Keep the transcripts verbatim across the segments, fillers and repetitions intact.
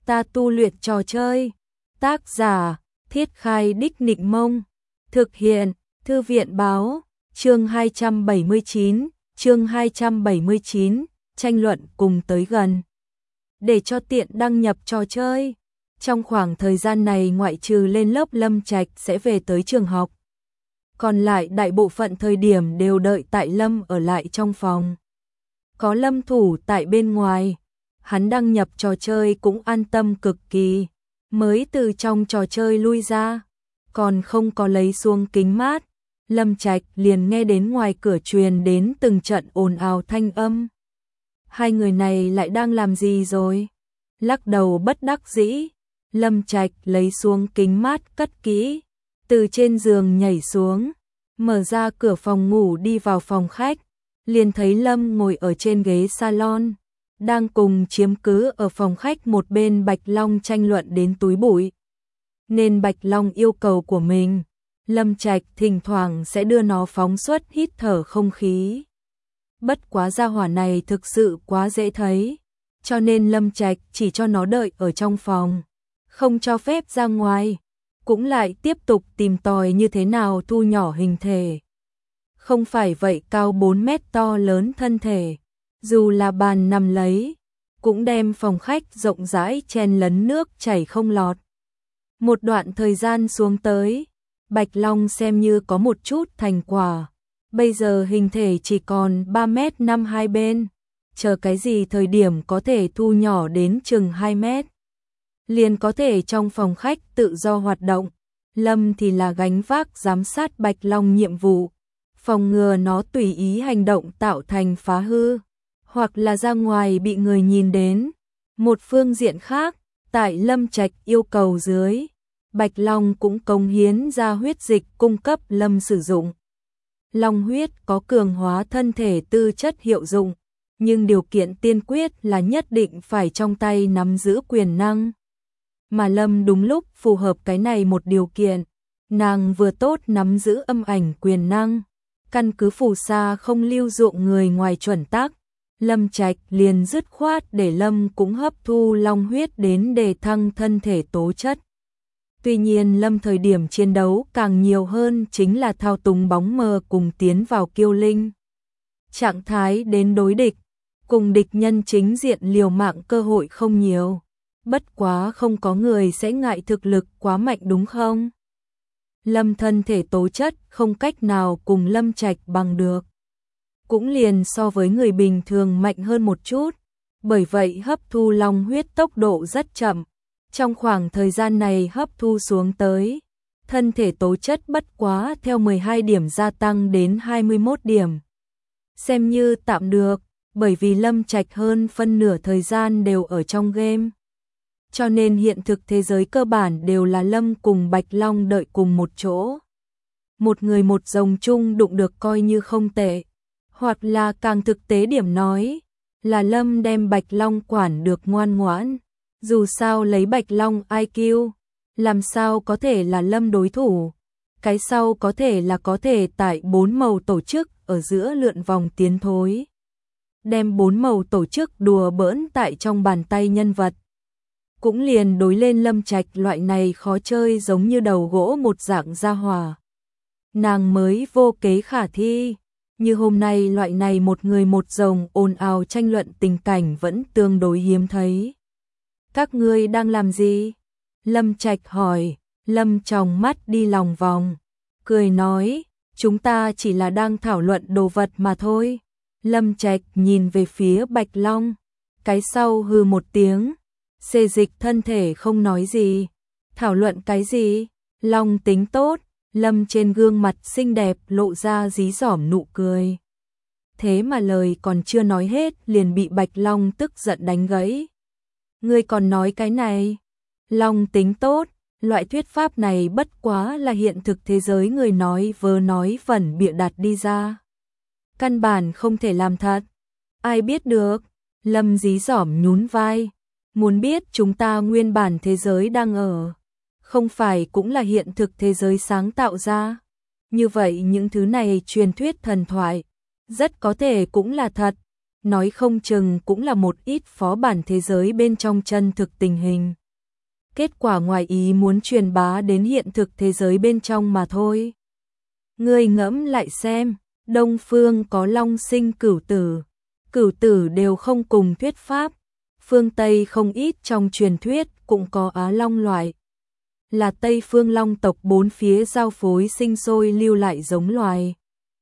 Ta tu luyện trò chơi. Tác giả: Thiết Khai Đích Nịnh Mông. Thực hiện: Thư viện báo. Chương hai trăm bảy mươi chín, chương hai trăm bảy mươi chín, tranh luận cùng tới gần. Để cho tiện đăng nhập trò chơi. Trong khoảng thời gian này ngoại trừ lên lớp Lâm Trạch sẽ về tới trường học. Còn lại đại bộ phận thời điểm đều đợi tại Lâm ở lại trong phòng. Có Lâm thủ tại bên ngoài, hắn đăng nhập trò chơi cũng an tâm cực kỳ. Mới từ trong trò chơi lui ra, còn không có lấy xuống kính mát, Lâm Trạch liền nghe đến ngoài cửa truyền đến từng trận ồn ào thanh âm. Hai người này lại đang làm gì rồi? Lắc đầu bất đắc dĩ, Lâm Trạch lấy xuống kính mát cất kỹ, từ trên giường nhảy xuống, mở ra cửa phòng ngủ đi vào phòng khách, liền thấy Lâm ngồi ở trên ghế salon, đang cùng chiếm cứ ở phòng khách một bên Bạch Long tranh luận đến túi bụi. Nên Bạch Long yêu cầu của mình, Lâm Trạch thỉnh thoảng sẽ đưa nó phóng xuất hít thở không khí. Bất quá gia hỏa này thực sự quá dễ thấy, cho nên Lâm Trạch chỉ cho nó đợi ở trong phòng, không cho phép ra ngoài, cũng lại tiếp tục tìm tòi như thế nào thu nhỏ hình thể. Không phải vậy cao bốn mét to lớn thân thể, dù là bàn nằm lấy, cũng đem phòng khách rộng rãi chen lấn nước chảy không lọt. Một đoạn thời gian xuống tới, Bạch Long xem như có một chút thành quả. Bây giờ hình thể chỉ còn ba mét năm hai bên, chờ cái gì thời điểm có thể thu nhỏ đến chừng hai mét. Liền có thể trong phòng khách tự do hoạt động, Lâm thì là gánh vác giám sát Bạch Long nhiệm vụ, phòng ngừa nó tùy ý hành động tạo thành phá hư, hoặc là ra ngoài bị người nhìn đến. Một phương diện khác, tại Lâm Trạch yêu cầu dưới, Bạch Long cũng cống hiến ra huyết dịch cung cấp Lâm sử dụng. Long huyết có cường hóa thân thể tư chất hiệu dụng, nhưng điều kiện tiên quyết là nhất định phải trong tay nắm giữ quyền năng. Mà Lâm đúng lúc phù hợp cái này một điều kiện, nàng vừa tốt nắm giữ âm ảnh quyền năng, căn cứ phù sa không lưu dụng người ngoài chuẩn tắc, Lâm Trạch liền dứt khoát để Lâm cũng hấp thu long huyết đến đề thăng thân thể tố chất. Tuy nhiên Lâm thời điểm chiến đấu càng nhiều hơn chính là thao túng bóng mờ cùng tiến vào kiêu linh trạng thái đến đối địch, cùng địch nhân chính diện liều mạng cơ hội không nhiều. Bất quá không có người sẽ ngại thực lực quá mạnh đúng không? Lâm thân thể tố chất không cách nào cùng Lâm Trạch bằng được, cũng liền so với người bình thường mạnh hơn một chút, bởi vậy hấp thu long huyết tốc độ rất chậm. Trong khoảng thời gian này hấp thu xuống tới, thân thể tố chất bất quá theo mười hai điểm gia tăng đến hai mươi mốt điểm. Xem như tạm được, bởi vì Lâm Trạch hơn phân nửa thời gian đều ở trong game. Cho nên hiện thực thế giới cơ bản đều là Lâm cùng Bạch Long đợi cùng một chỗ. Một người một rồng chung đụng được coi như không tệ. Hoặc là càng thực tế điểm nói, là Lâm đem Bạch Long quản được ngoan ngoãn. Dù sao lấy Bạch Long i kiu, làm sao có thể là Lâm đối thủ. Cái sau có thể là có thể tại bốn màu tổ chức ở giữa lượn vòng tiến thối. Đem bốn màu tổ chức đùa bỡn tại trong bàn tay nhân vật. Cũng liền đối lên Lâm Trạch loại này khó chơi giống như đầu gỗ một dạng gia hỏa. Nàng mới vô kế khả thi, như hôm nay loại này một người một rồng ồn ào tranh luận tình cảnh vẫn tương đối hiếm thấy. Các ngươi đang làm gì? Lâm Trạch hỏi, Lâm tròng mắt đi lòng vòng, cười nói, chúng ta chỉ là đang thảo luận đồ vật mà thôi. Lâm Trạch nhìn về phía Bạch Long, cái sau hừ một tiếng, xê dịch thân thể không nói gì. Thảo luận cái gì? Long tính tốt, Lâm trên gương mặt xinh đẹp lộ ra dí dỏm nụ cười. Thế mà lời còn chưa nói hết liền bị Bạch Long tức giận đánh gãy. Ngươi còn nói cái này? Long tính tốt, loại thuyết pháp này bất quá là hiện thực thế giới người nói vớ nói vẩn bịa đặt đi ra. Căn bản không thể làm thật. Ai biết được? Lâm dí dỏm nhún vai. Muốn biết chúng ta nguyên bản thế giới đang ở, không phải cũng là hiện thực thế giới sáng tạo ra. Như vậy những thứ này truyền thuyết thần thoại, rất có thể cũng là thật. nói không chừng cũng là một ít phó bản thế giới bên trong chân thực tình hình. Kết quả ngoài ý muốn truyền bá đến hiện thực thế giới bên trong mà thôi. Ngươi ngẫm lại xem, Đông phương có long sinh cửu tử, cửu tử đều không cùng thuyết pháp, phương Tây không ít trong truyền thuyết cũng có Á Long loại. Là Tây phương long tộc bốn phía giao phối sinh sôi lưu lại giống loài.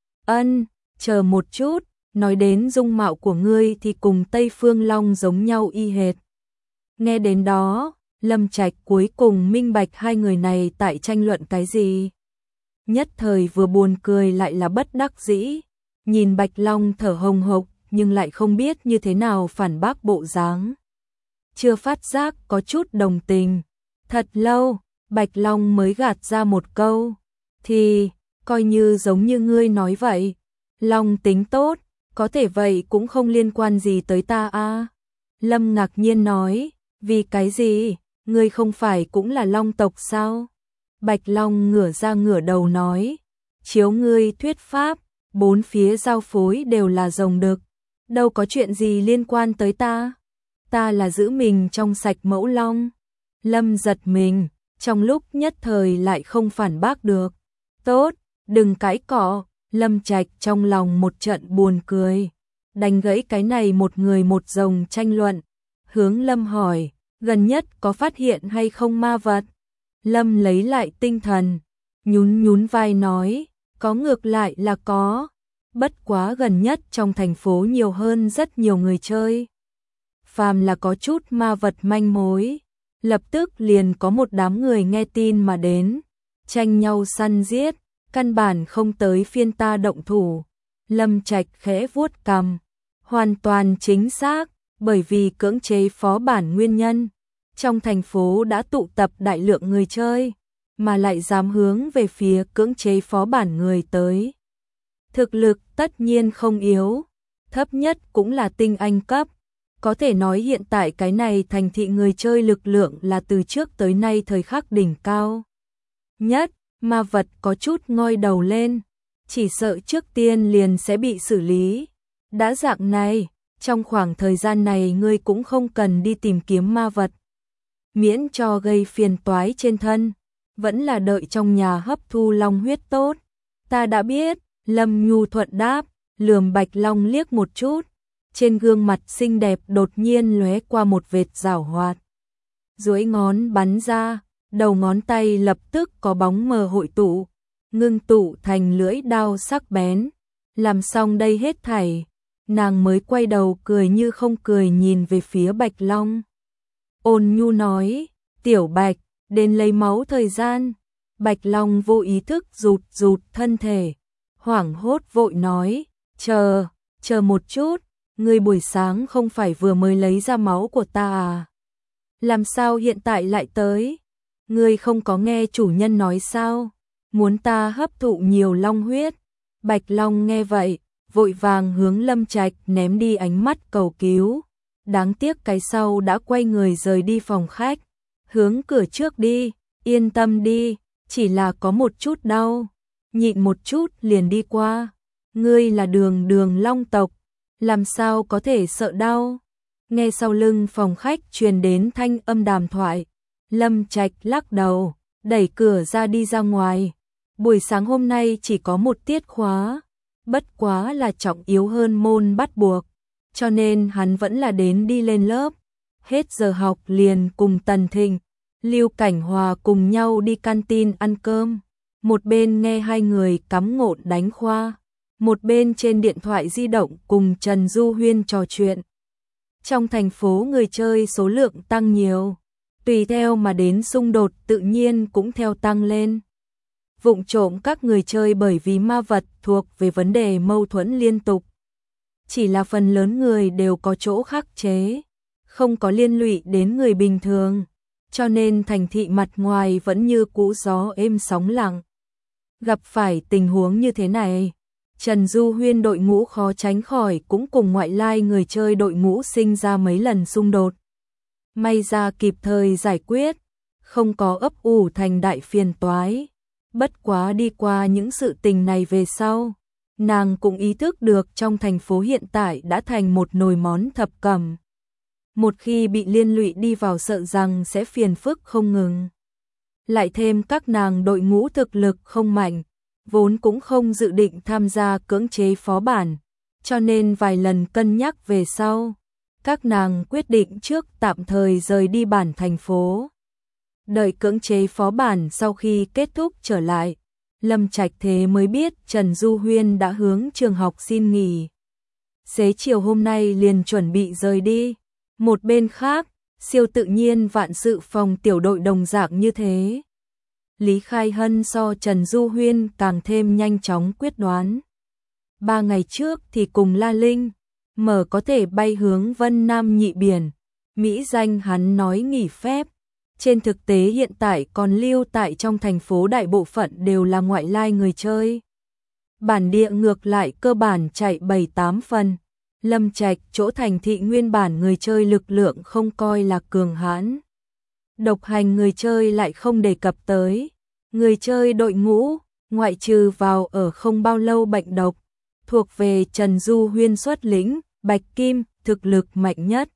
Ân, chờ một chút, nói đến dung mạo của ngươi thì cùng Tây phương long giống nhau y hệt. Nghe đến đó, Lâm Trạch cuối cùng minh bạch hai người này tại tranh luận cái gì. Nhất thời vừa buồn cười lại là bất đắc dĩ, nhìn Bạch Long thở hồng hộc nhưng lại không biết như thế nào phản bác bộ dáng. Chưa phát giác có chút đồng tình. Thật lâu, Bạch Long mới gạt ra một câu. Thì, coi như giống như ngươi nói vậy. Long tính tốt, có thể vậy cũng không liên quan gì tới ta a. Lâm ngạc nhiên nói, vì cái gì, ngươi không phải cũng là Long tộc sao? Bạch Long ngửa ra ngửa đầu nói, chiếu ngươi thuyết pháp, bốn phía giao phối đều là rồng đực, đâu có chuyện gì liên quan tới ta. Ta là giữ mình trong sạch mẫu long. Lâm giật mình, trong lúc nhất thời lại không phản bác được. Tốt, đừng cãi cọ. Lâm Trạch trong lòng một trận buồn cười, đành gãy cái này một người một rồng tranh luận. Hướng Lâm hỏi, gần nhất có phát hiện hay không ma vật? Lâm lấy lại tinh thần, nhún nhún vai nói, có ngược lại là có. Bất quá gần nhất trong thành phố nhiều hơn rất nhiều người chơi. Phàm là có chút ma vật manh mối, lập tức liền có một đám người nghe tin mà đến, tranh nhau săn giết, căn bản không tới phiên ta động thủ. Lâm Trạch khẽ vuốt cằm, hoàn toàn chính xác, bởi vì cưỡng chế phó bản nguyên nhân. Trong thành phố đã tụ tập đại lượng người chơi, mà lại dám hướng về phía cưỡng chế phó bản người tới. Thực lực tất nhiên không yếu, thấp nhất cũng là tinh anh cấp. Có thể nói hiện tại cái này thành thị người chơi lực lượng là từ trước tới nay thời khắc đỉnh cao nhất, ma vật có chút ngoi đầu lên, chỉ sợ trước tiên liền sẽ bị xử lý. Đã dạng này, trong khoảng thời gian này ngươi cũng không cần đi tìm kiếm ma vật, miễn cho gây phiền toái trên thân, vẫn là đợi trong nhà hấp thu long huyết tốt. Ta đã biết, Lâm nhu thuận đáp, lườm Bạch Long liếc một chút. Trên gương mặt xinh đẹp đột nhiên lóe qua một vệt giảo hoạt. Duỗi ngón bắn ra, đầu ngón tay lập tức có bóng mờ hội tụ, ngưng tụ thành lưỡi đao sắc bén. Làm xong đây hết thảy, nàng mới quay đầu cười như không cười nhìn về phía Bạch Long. Ôn nhu nói, tiểu Bạch, đến lấy máu thời gian. Bạch Long vô ý thức rụt rụt thân thể, hoảng hốt vội nói, chờ, chờ một chút. Ngươi buổi sáng không phải vừa mới lấy ra máu của ta à? Làm sao hiện tại lại tới? Ngươi không có nghe chủ nhân nói sao? Muốn ta hấp thụ nhiều long huyết. Bạch Long nghe vậy, vội vàng hướng Lâm Trạch ném đi ánh mắt cầu cứu. Đáng tiếc cái sau đã quay người rời đi phòng khách, hướng cửa trước đi, yên tâm đi, chỉ là có một chút đau, nhịn một chút liền đi qua. Ngươi là đường đường long tộc, làm sao có thể sợ đau? Nghe sau lưng phòng khách truyền đến thanh âm đàm thoại, Lâm Trạch lắc đầu, đẩy cửa ra đi ra ngoài. Buổi sáng hôm nay chỉ có một tiết khóa, bất quá là trọng yếu hơn môn bắt buộc, cho nên hắn vẫn là đến đi lên lớp. Hết giờ học liền cùng Tần Thịnh, Lưu Cảnh Hòa cùng nhau đi canteen ăn cơm. Một bên nghe hai người cắm ngộn đánh khoa, một bên trên điện thoại di động cùng Trần Du Huyên trò chuyện. Trong thành phố người chơi số lượng tăng nhiều, tùy theo mà đến xung đột tự nhiên cũng theo tăng lên. Vụng trộm các người chơi bởi vì ma vật thuộc về vấn đề mâu thuẫn liên tục. Chỉ là phần lớn người đều có chỗ khắc chế, không có liên lụy đến người bình thường, cho nên thành thị mặt ngoài vẫn như cũ gió êm sóng lặng. Gặp phải tình huống như thế này, Trần Du Huyên đội ngũ khó tránh khỏi cũng cùng ngoại lai người chơi đội ngũ sinh ra mấy lần xung đột. May ra kịp thời giải quyết, không có ấp ủ thành đại phiền toái. Bất quá đi qua những sự tình này về sau, Nàng cũng ý thức được trong thành phố hiện tại đã thành một nồi món thập cẩm. Một khi bị liên lụy đi vào sợ rằng sẽ phiền phức không ngừng. Lại thêm các nàng đội ngũ thực lực không mạnh, vốn cũng không dự định tham gia cưỡng chế phó bản, cho nên vài lần cân nhắc về sau, các nàng quyết định trước tạm thời rời đi bản thành phố. Đợi cưỡng chế phó bản sau khi kết thúc trở lại, Lâm Trạch thế mới biết Trần Du Huyên đã hướng trường học xin nghỉ. Xế chiều hôm nay liền chuẩn bị rời đi. Một bên khác, siêu tự nhiên vạn sự phòng tiểu đội đồng dạng như thế. Lý Khai Hân so Trần Du Huyên càng thêm nhanh chóng quyết đoán. Ba ngày trước thì cùng La Linh, mở có thể bay hướng Vân Nam nhị biển. Mỹ danh hắn nói nghỉ phép. Trên thực tế hiện tại còn lưu tại trong thành phố đại bộ phận đều là ngoại lai người chơi. Bản địa ngược lại cơ bản chạy bảy tám phần. Lâm Trạch chỗ thành thị nguyên bản người chơi lực lượng không coi là cường hãn. Độc hành người chơi lại không đề cập tới. Người chơi đội ngũ, ngoại trừ vào ở không bao lâu bệnh độc, thuộc về Trần Du Huyên xuất lĩnh, Bạch Kim, thực lực mạnh nhất.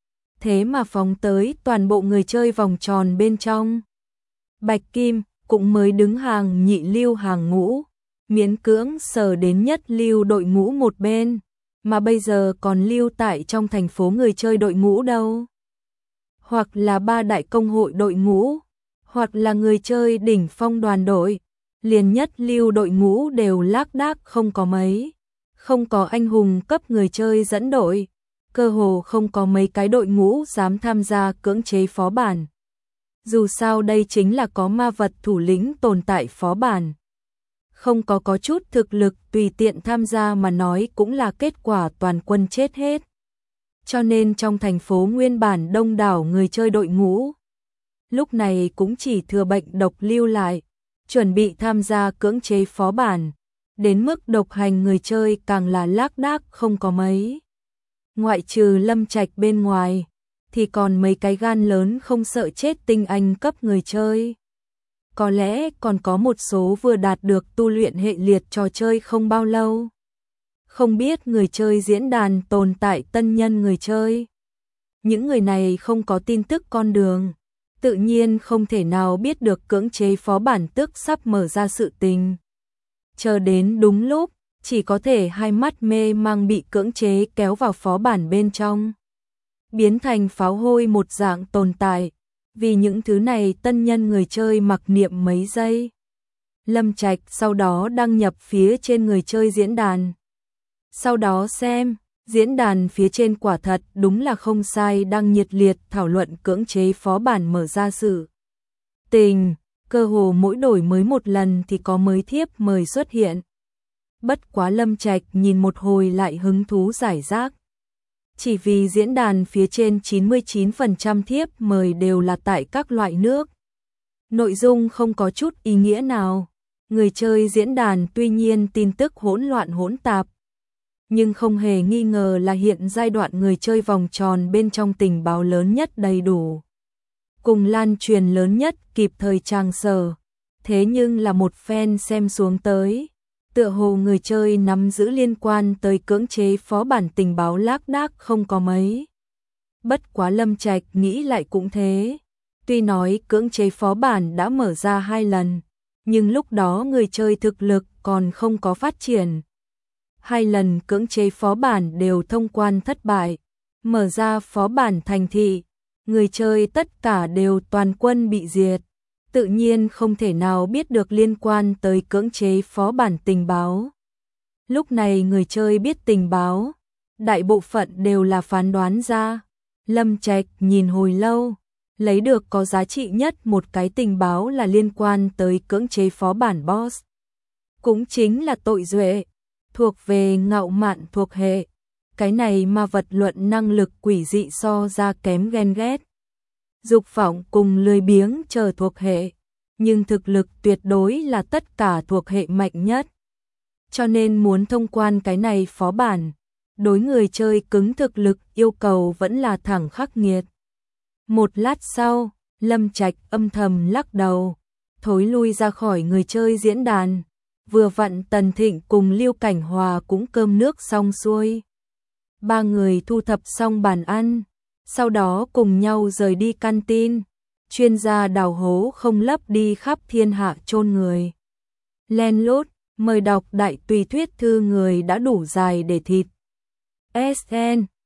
Thế mà phóng tới toàn bộ người chơi vòng tròn bên trong. Bạch Kim cũng mới đứng hàng nhị lưu hàng ngũ, miễn cưỡng sờ đến nhất lưu đội ngũ một bên, mà bây giờ còn lưu tại trong thành phố người chơi đội ngũ đâu. Hoặc là ba đại công hội đội ngũ, hoặc là người chơi đỉnh phong đoàn đội, liền nhất lưu đội ngũ đều lác đác không có mấy, không có anh hùng cấp người chơi dẫn đội. Cơ hồ không có mấy cái đội ngũ dám tham gia cưỡng chế phó bản. Dù sao đây chính là có ma vật thủ lĩnh tồn tại phó bản. Không có có chút thực lực tùy tiện tham gia mà nói cũng là kết quả toàn quân chết hết. Cho nên trong thành phố nguyên bản đông đảo người chơi đội ngũ, lúc này cũng chỉ thừa bệnh độc lưu lại, chuẩn bị tham gia cưỡng chế phó bản. Đến mức độc hành người chơi càng là lác đác không có mấy. Ngoại trừ Lâm Trạch bên ngoài, thì còn mấy cái gan lớn không sợ chết tinh anh cấp người chơi. Có lẽ còn có một số vừa đạt được tu luyện hệ liệt trò chơi không bao lâu. Không biết người chơi diễn đàn tồn tại tân nhân người chơi. Những người này không có tin tức con đường, tự nhiên không thể nào biết được cưỡng chế phó bản tức sắp mở ra sự tình. Chờ đến đúng lúc, chỉ có thể hai mắt mê mang bị cưỡng chế kéo vào phó bản bên trong. Biến thành pháo hôi một dạng tồn tại, vì những thứ này tân nhân người chơi mặc niệm mấy giây. Lâm Trạch sau đó đăng nhập phía trên người chơi diễn đàn. Sau đó xem, diễn đàn phía trên quả thật đúng là không sai đang nhiệt liệt thảo luận cưỡng chế phó bản mở ra sự tình, cơ hồ mỗi đổi mới một lần thì có mới thiếp mời xuất hiện. Bất quá Lâm Trạch nhìn một hồi lại hứng thú giải rác. Chỉ vì diễn đàn phía trên chín mươi chín phần trăm thiếp mời đều là tại các loại nước. Nội dung không có chút ý nghĩa nào. Người chơi diễn đàn tuy nhiên tin tức hỗn loạn hỗn tạp, nhưng không hề nghi ngờ là hiện giai đoạn người chơi vòng tròn bên trong tình báo lớn nhất đầy đủ. Cùng lan truyền lớn nhất kịp thời trang sở. Thế nhưng là một fan xem xuống tới, tựa hồ người chơi nắm giữ liên quan tới cưỡng chế phó bản tình báo lác đác không có mấy. Bất quá Lâm Trạch nghĩ lại cũng thế. Tuy nói cưỡng chế phó bản đã mở ra hai lần, nhưng lúc đó người chơi thực lực còn không có phát triển. Hai lần cưỡng chế phó bản đều thông quan thất bại, mở ra phó bản thành thị, người chơi tất cả đều toàn quân bị diệt. Tự nhiên không thể nào biết được liên quan tới cưỡng chế phó bản tình báo. Lúc này người chơi biết tình báo, đại bộ phận đều là phán đoán ra. Lâm Trạch nhìn hồi lâu, lấy được có giá trị nhất một cái tình báo là liên quan tới cưỡng chế phó bản boss. Cũng chính là tội duệ, thuộc về ngạo mạn thuộc hệ. Cái này mà vật luận năng lực quỷ dị so ra kém ghen ghét. Dục vọng cùng lười biếng chờ thuộc hệ, nhưng thực lực tuyệt đối là tất cả thuộc hệ mạnh nhất. Cho nên muốn thông quan cái này phó bản, đối người chơi cứng thực lực yêu cầu vẫn là thẳng khắc nghiệt. Một lát sau, Lâm Trạch âm thầm lắc đầu, thối lui ra khỏi người chơi diễn đàn. Vừa vặn Tần Thịnh cùng Lưu Cảnh Hòa cũng cơm nước xong xuôi. Ba người thu thập xong bàn ăn, sau đó cùng nhau rời đi canteen. Chuyên gia đào hố không lấp đi khắp thiên hạ chôn người. Len lút, mời đọc đại tùy thuyết thư người đã đủ dài để thịt. ét en